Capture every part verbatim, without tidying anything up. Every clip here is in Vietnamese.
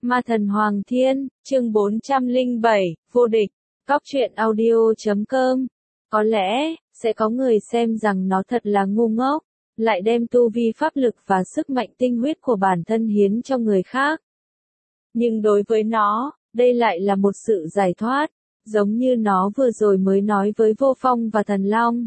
Ma thần Hoàng Thiên, chương bốn trăm lẻ bảy, vô địch, cóc truyện audio chấm com. Có lẽ, sẽ có người xem rằng nó thật là ngu ngốc, lại đem tu vi pháp lực và sức mạnh tinh huyết của bản thân hiến cho người khác. Nhưng đối với nó, đây lại là một sự giải thoát, giống như nó vừa rồi mới nói với Vô Phong và Thần Long.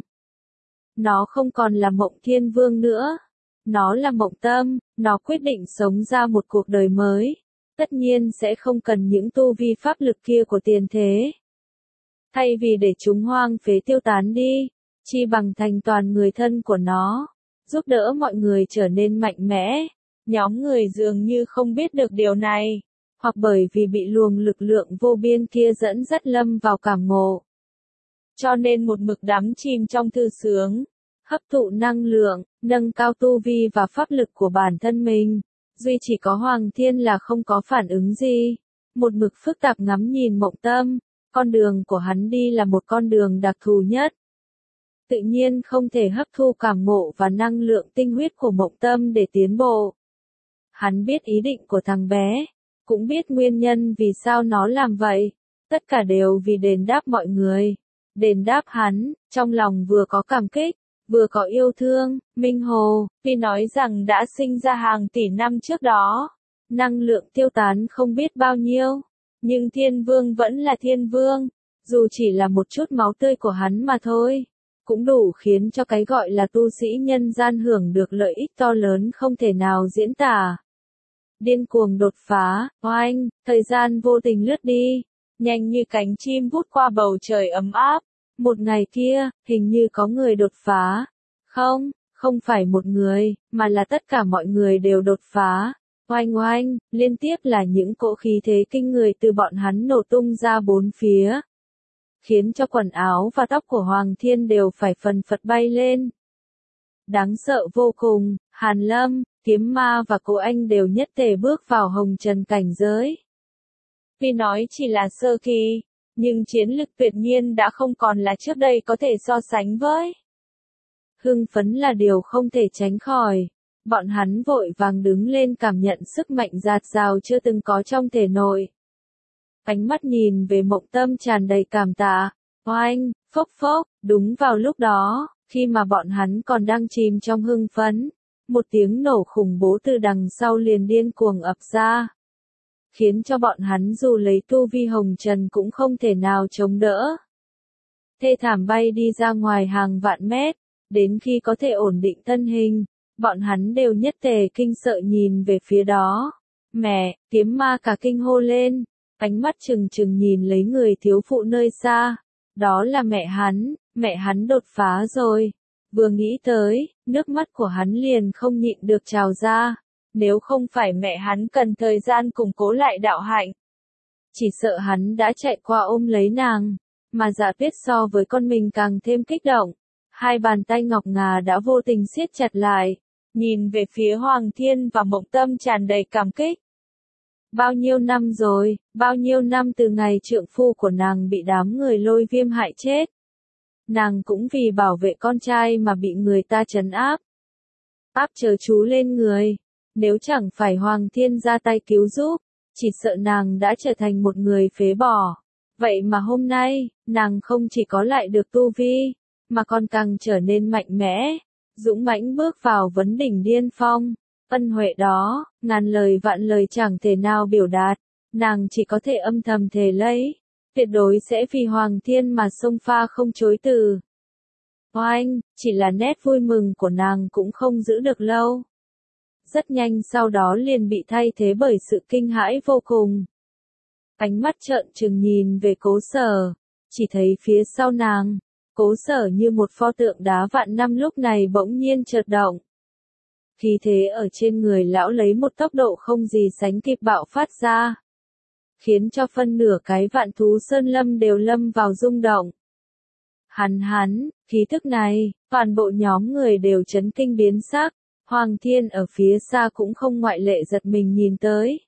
Nó không còn là Mộng Thiên Vương nữa. Nó là Mộng Tâm, nó quyết định sống ra một cuộc đời mới. Tất nhiên sẽ không cần những tu vi pháp lực kia của tiền thế. Thay vì để chúng hoang phế tiêu tán đi, chi bằng thành toàn người thân của nó, giúp đỡ mọi người trở nên mạnh mẽ. Nhóm người dường như không biết được điều này, hoặc bởi vì bị luồng lực lượng vô biên kia dẫn dắt lâm vào cảm ngộ. Cho nên một mực đắm chìm trong thư sướng, hấp thụ năng lượng, nâng cao tu vi và pháp lực của bản thân mình. Duy chỉ có Hoàng Thiên là không có phản ứng gì, một mực phức tạp ngắm nhìn Mộng Tâm, con đường của hắn đi là một con đường đặc thù nhất. Tự nhiên không thể hấp thu cảm ngộ và năng lượng tinh huyết của Mộng Tâm để tiến bộ. Hắn biết ý định của thằng bé, cũng biết nguyên nhân vì sao nó làm vậy, tất cả đều vì đền đáp mọi người. Đền đáp hắn, trong lòng vừa có cảm kích, vừa có yêu thương. Minh Hồ, tuy nói rằng đã sinh ra hàng tỷ năm trước đó, năng lượng tiêu tán không biết bao nhiêu, nhưng Thiên Vương vẫn là Thiên Vương, dù chỉ là một chút máu tươi của hắn mà thôi, cũng đủ khiến cho cái gọi là tu sĩ nhân gian hưởng được lợi ích to lớn không thể nào diễn tả. Điên cuồng đột phá, oanh, thời gian vô tình lướt đi, nhanh như cánh chim vút qua bầu trời ấm áp. Một ngày kia, hình như có người đột phá. Không, không phải một người, mà là tất cả mọi người đều đột phá. Oanh oanh, liên tiếp là những cỗ khí thế kinh người từ bọn hắn nổ tung ra bốn phía, khiến cho quần áo và tóc của Hoàng Thiên đều phải phần phật bay lên. Đáng sợ vô cùng, Hàn Lâm, Kiếm Ma và Cô Anh đều nhất tề bước vào hồng trần cảnh giới. Vì nói chỉ là sơ kỳ, nhưng chiến lực tuyệt nhiên đã không còn là trước đây có thể so sánh với. Hưng phấn là điều không thể tránh khỏi. Bọn hắn vội vàng đứng lên cảm nhận sức mạnh dạt dào chưa từng có trong thể nội. Ánh mắt nhìn về Mộng Tâm tràn đầy cảm tạ. Oanh, phốc phốc, đúng vào lúc đó, khi mà bọn hắn còn đang chìm trong hưng phấn, một tiếng nổ khủng bố từ đằng sau liền điên cuồng ập ra, khiến cho bọn hắn dù lấy tu vi hồng trần cũng không thể nào chống đỡ. Thê thảm bay đi ra ngoài hàng vạn mét, đến khi có thể ổn định thân hình, bọn hắn đều nhất tề kinh sợ nhìn về phía đó. Mẹ, Kiếm Ma cả kinh hô lên, ánh mắt trừng trừng nhìn lấy người thiếu phụ nơi xa. Đó là mẹ hắn, mẹ hắn đột phá rồi. Vừa nghĩ tới, nước mắt của hắn liền không nhịn được trào ra. Nếu không phải mẹ hắn cần thời gian củng cố lại đạo hạnh, chỉ sợ hắn đã chạy qua ôm lấy nàng, mà Dạ Tuyết so với con mình càng thêm kích động. Hai bàn tay ngọc ngà đã vô tình siết chặt lại, nhìn về phía Hoàng Thiên và Mộng Tâm tràn đầy cảm kích. Bao nhiêu năm rồi, bao nhiêu năm từ ngày trượng phu của nàng bị đám người Lôi Viêm hại chết. Nàng cũng vì bảo vệ con trai mà bị người ta trấn áp. Áp chớ chú lên người. Nếu chẳng phải Hoàng Thiên ra tay cứu giúp, chỉ sợ nàng đã trở thành một người phế bỏ. Vậy mà hôm nay, nàng không chỉ có lại được tu vi, mà còn càng trở nên mạnh mẽ, dũng mãnh bước vào vấn đỉnh điên phong. Ân huệ đó, ngàn lời vạn lời chẳng thể nào biểu đạt, nàng chỉ có thể âm thầm thề lấy, tuyệt đối sẽ vì Hoàng Thiên mà xông pha không chối từ. Oanh, chỉ là nét vui mừng của nàng cũng không giữ được lâu. Rất nhanh sau đó liền bị thay thế bởi sự kinh hãi vô cùng. Ánh mắt trợn trừng nhìn về Cố Sở, chỉ thấy phía sau nàng, Cố Sở như một pho tượng đá vạn năm lúc này bỗng nhiên chợt động. Khí thế ở trên người lão lấy một tốc độ không gì sánh kịp bạo phát ra, khiến cho phân nửa cái Vạn Thú Sơn Lâm đều lâm vào rung động. Hắn hắn, khí thức này, toàn bộ nhóm người đều chấn kinh biến sắc. Hoàng Thiên ở phía xa cũng không ngoại lệ giật mình nhìn tới.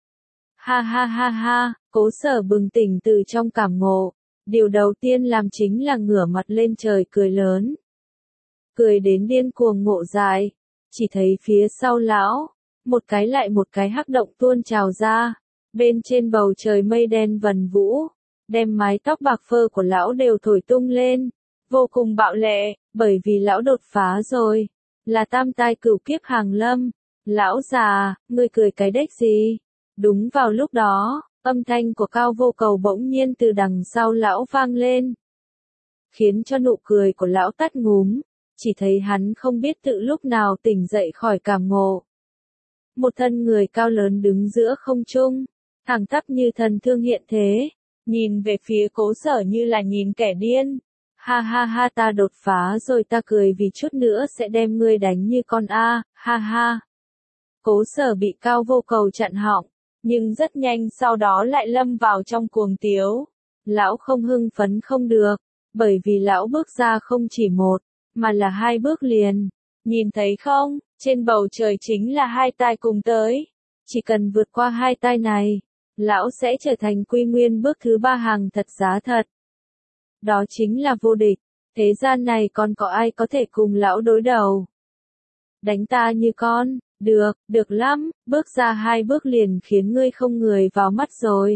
Ha ha ha ha, Cố Sở bừng tỉnh từ trong cảm ngộ. Điều đầu tiên làm chính là ngửa mặt lên trời cười lớn. Cười đến điên cuồng ngộ dại. Chỉ thấy phía sau lão, một cái lại một cái hắc động tuôn trào ra. Bên trên bầu trời mây đen vần vũ, đem mái tóc bạc phơ của lão đều thổi tung lên, vô cùng bạo lệ, bởi vì lão đột phá rồi, là tam tai cửu kiếp hàng lâm. Lão già, ngươi cười cái đếch gì? Đúng vào lúc đó, âm thanh của Cao Vô Cầu bỗng nhiên từ đằng sau lão vang lên, khiến cho nụ cười của lão tắt ngúm, chỉ thấy hắn không biết tự lúc nào tỉnh dậy khỏi cảm ngộ. Một thân người cao lớn đứng giữa không trung, thẳng tắp như thần thương hiện thế, nhìn về phía Cố Sở như là nhìn kẻ điên. Ha ha ha, ta đột phá rồi, ta cười vì chút nữa sẽ đem ngươi đánh như con a, ha ha. Cố Sở bị Cao Vô Cầu chặn họng, nhưng rất nhanh sau đó lại lâm vào trong cuồng tiếu. Lão không hưng phấn không được, bởi vì lão bước ra không chỉ một, mà là hai bước liền. Nhìn thấy không, trên bầu trời chính là hai tai cùng tới. Chỉ cần vượt qua hai tai này, lão sẽ trở thành quy nguyên bước thứ ba hàng thật giá thật. Đó chính là vô địch, thế gian này còn có ai có thể cùng lão đối đầu. Đánh ta như con, được, được lắm, bước ra hai bước liền khiến ngươi không người vào mắt rồi.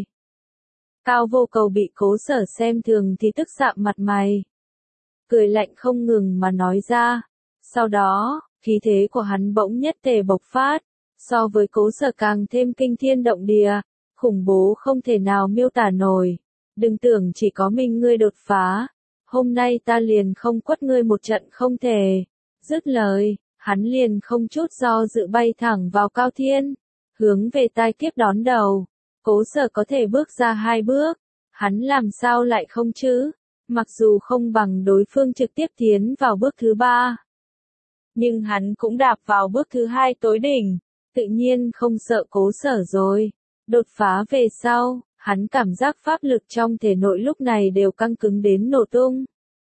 Cao Vô Cầu bị Cố Sở xem thường thì tức sạm mặt mày. Cười lạnh không ngừng mà nói ra. Sau đó, khí thế của hắn bỗng nhất tề bộc phát, so với Cố Sở càng thêm kinh thiên động địa, khủng bố không thể nào miêu tả nổi. Đừng tưởng chỉ có mình ngươi đột phá, hôm nay ta liền không quất ngươi một trận không thể. Dứt lời, hắn liền không chút do dự bay thẳng vào cao thiên, hướng về tai kiếp đón đầu. Cố Sở có thể bước ra hai bước, hắn làm sao lại không chứ? Mặc dù không bằng đối phương trực tiếp tiến vào bước thứ ba, nhưng hắn cũng đạp vào bước thứ hai tối đỉnh, tự nhiên không sợ Cố Sở rồi. Đột phá về sau, hắn cảm giác pháp lực trong thể nội lúc này đều căng cứng đến nổ tung.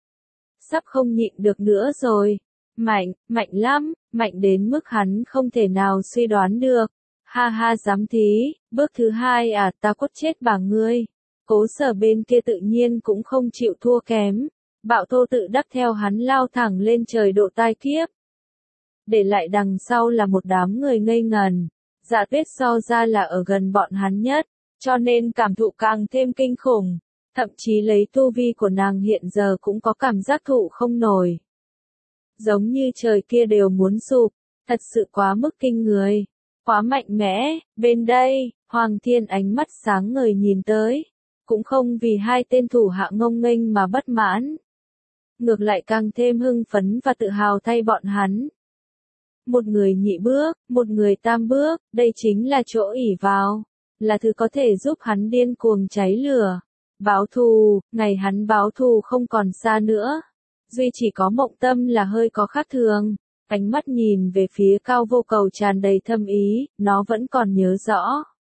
Sắp không nhịn được nữa rồi. Mạnh, mạnh lắm, mạnh đến mức hắn không thể nào suy đoán được. Ha ha, dám thí, bước thứ hai à, ta quất chết bà ngươi. Cố Sở bên kia tự nhiên cũng không chịu thua kém. Bạo thô tự đắc theo hắn lao thẳng lên trời độ tai kiếp. Để lại đằng sau là một đám người ngây ngần. Dạ Tuyết so ra là ở gần bọn hắn nhất, cho nên cảm thụ càng thêm kinh khủng. Thậm chí lấy tu vi của nàng hiện giờ cũng có cảm giác thụ không nổi. Giống như trời kia đều muốn sụp, thật sự quá mức kinh người, quá mạnh mẽ. Bên đây, Hoàng Thiên ánh mắt sáng ngời nhìn tới, cũng không vì hai tên thủ hạ ngông nghênh mà bất mãn. Ngược lại càng thêm hưng phấn và tự hào thay bọn hắn. Một người nhị bước, một người tam bước, đây chính là chỗ ỷ vào, là thứ có thể giúp hắn điên cuồng cháy lửa. Báo thù, ngày hắn báo thù không còn xa nữa. Duy chỉ có Mộng Tâm là hơi có khác thường, ánh mắt nhìn về phía Cao Vô Cầu tràn đầy thâm ý, nó vẫn còn nhớ rõ.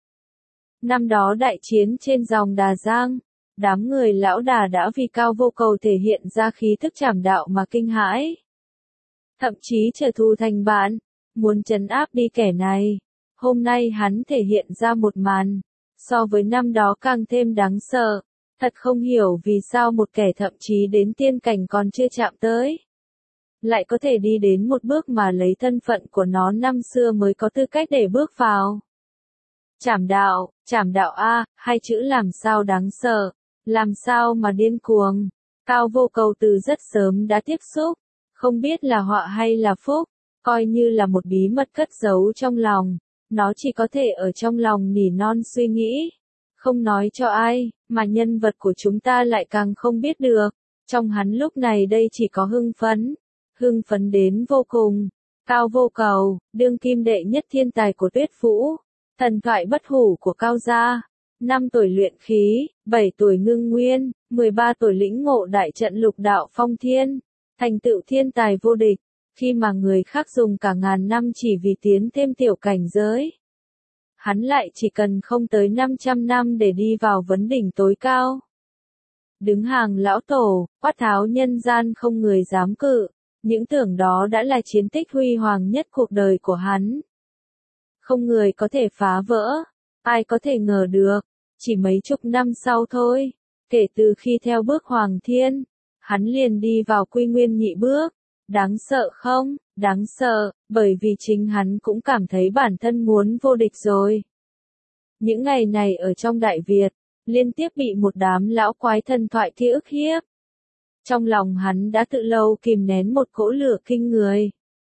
Năm đó đại chiến trên dòng Đà Giang, đám người lão Đà đã vì Cao Vô Cầu thể hiện ra khí thức trảm đạo mà kinh hãi. Thậm chí trở thù thành bạn, muốn trấn áp đi kẻ này. Hôm nay hắn thể hiện ra một màn, so với năm đó càng thêm đáng sợ. Thật không hiểu vì sao một kẻ thậm chí đến tiên cảnh còn chưa chạm tới, lại có thể đi đến một bước mà lấy thân phận của nó năm xưa mới có tư cách để bước vào. Trảm đạo, trảm đạo a, hai chữ làm sao đáng sợ, làm sao mà điên cuồng. Cao Vô Cầu từ rất sớm đã tiếp xúc, không biết là họa hay là phúc, coi như là một bí mật cất giấu trong lòng, nó chỉ có thể ở trong lòng nỉ non suy nghĩ. Không nói cho ai, mà nhân vật của chúng ta lại càng không biết được. Trong hắn lúc này đây chỉ có hưng phấn, hưng phấn đến vô cùng. Cao Vô Cầu, đương kim đệ nhất thiên tài của Tuyết Vũ, thần thoại bất hủ của Cao gia, năm tuổi luyện khí, bảy tuổi ngưng nguyên, mười ba tuổi lĩnh ngộ đại trận lục đạo phong thiên, thành tựu thiên tài vô địch, khi mà người khác dùng cả ngàn năm chỉ vì tiến thêm tiểu cảnh giới. Hắn lại chỉ cần không tới năm trăm năm để đi vào vấn đỉnh tối cao. Đứng hàng lão tổ, quát tháo nhân gian không người dám cự, những tưởng đó đã là chiến tích huy hoàng nhất cuộc đời của hắn. Không người có thể phá vỡ, ai có thể ngờ được, chỉ mấy chục năm sau thôi, kể từ khi theo bước Hoàng Thiên, hắn liền đi vào quy nguyên nhị bước. Đáng sợ không? Đáng sợ, bởi vì chính hắn cũng cảm thấy bản thân muốn vô địch rồi. Những ngày này ở trong Đại Việt, liên tiếp bị một đám lão quái thần thoại kia ức hiếp. Trong lòng hắn đã tự lâu kìm nén một cỗ lửa kinh người.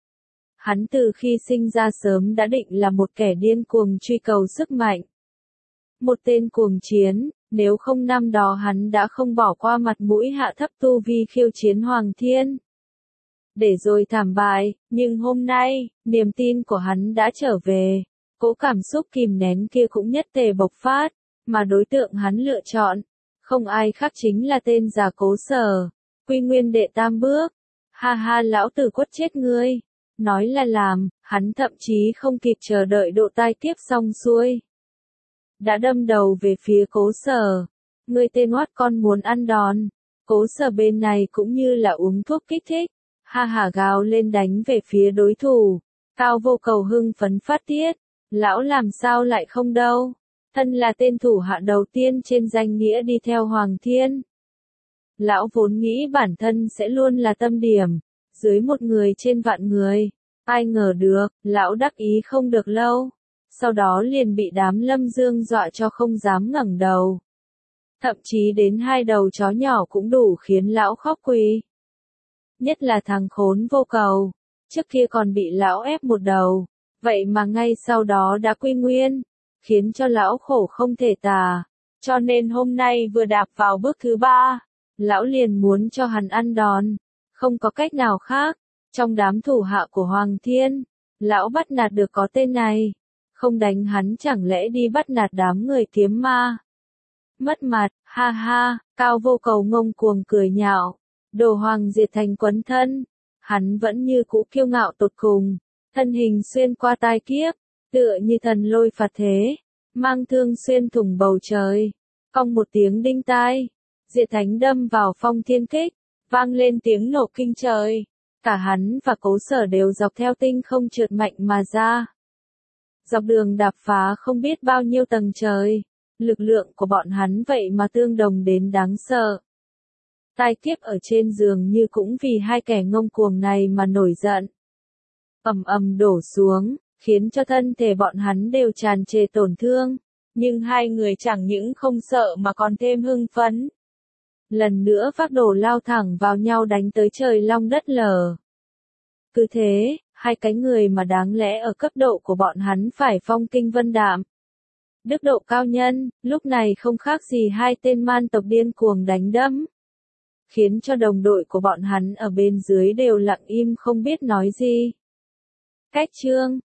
Hắn từ khi sinh ra sớm đã định là một kẻ điên cuồng truy cầu sức mạnh. Một tên cuồng chiến, nếu không năm đó hắn đã không bỏ qua mặt mũi hạ thấp tu vi khiêu chiến Hoàng Thiên. Để rồi thảm bại, nhưng hôm nay, niềm tin của hắn đã trở về, cỗ cảm xúc kìm nén kia cũng nhất tề bộc phát, mà đối tượng hắn lựa chọn, không ai khác chính là tên già Cố Sở, Quy Nguyên đệ tam bước. Ha ha, lão tử quất chết ngươi. Nói là làm, hắn thậm chí không kịp chờ đợi độ tai kiếp xong xuôi. Đã đâm đầu về phía Cố Sở. Ngươi tên oát con muốn ăn đòn. Cố Sở bên này cũng như là uống thuốc kích thích. Ha hả gào lên đánh về phía đối thủ. Cao Vô Cầu hưng phấn phát tiết. Lão làm sao lại không đâu. Thân là tên thủ hạ đầu tiên trên danh nghĩa đi theo Hoàng Thiên. Lão vốn nghĩ bản thân sẽ luôn là tâm điểm, dưới một người trên vạn người. Ai ngờ được, lão đắc ý không được lâu. Sau đó liền bị đám Lâm Dương dọa cho không dám ngẩng đầu. Thậm chí đến hai đầu chó nhỏ cũng đủ khiến lão khóc quỳ. Nhất là thằng khốn Vô Cầu, trước kia còn bị lão ép một đầu, vậy mà ngay sau đó đã quy nguyên, khiến cho lão khổ không thể tả. Cho nên hôm nay vừa đạp vào bước thứ ba, lão liền muốn cho hắn ăn đòn, không có cách nào khác. Trong đám thủ hạ của Hoàng Thiên, lão bắt nạt được có tên này, không đánh hắn chẳng lẽ đi bắt nạt đám người kiếm ma. Mất mặt, ha ha, Cao Vô Cầu ngông cuồng cười nhạo, đồ Hoàng diệt thành quấn thân, hắn vẫn như cũ kiêu ngạo tột cùng, thân hình xuyên qua tai kiếp, tựa như thần lôi phạt thế, mang thương xuyên thủng bầu trời, cong một tiếng đinh tai, diệt thánh đâm vào phong thiên kích, vang lên tiếng nổ kinh trời. Cả hắn và Cố Sở đều dọc theo tinh không trượt mạnh mà ra. Dọc đường đạp phá không biết bao nhiêu tầng trời, lực lượng của bọn hắn vậy mà tương đồng đến đáng sợ. Tai kiếp ở trên giường như cũng vì hai kẻ ngông cuồng này mà nổi giận. Ầm ầm đổ xuống, khiến cho thân thể bọn hắn đều tràn trề tổn thương, nhưng hai người chẳng những không sợ mà còn thêm hưng phấn. Lần nữa phác đổ lao thẳng vào nhau đánh tới trời long đất lở. Cứ thế, hai cái người mà đáng lẽ ở cấp độ của bọn hắn phải phong kinh vân đạm. Đức độ cao nhân, lúc này không khác gì hai tên man tộc điên cuồng đánh đấm. Khiến cho đồng đội của bọn hắn ở bên dưới đều lặng im không biết nói gì. Cách chương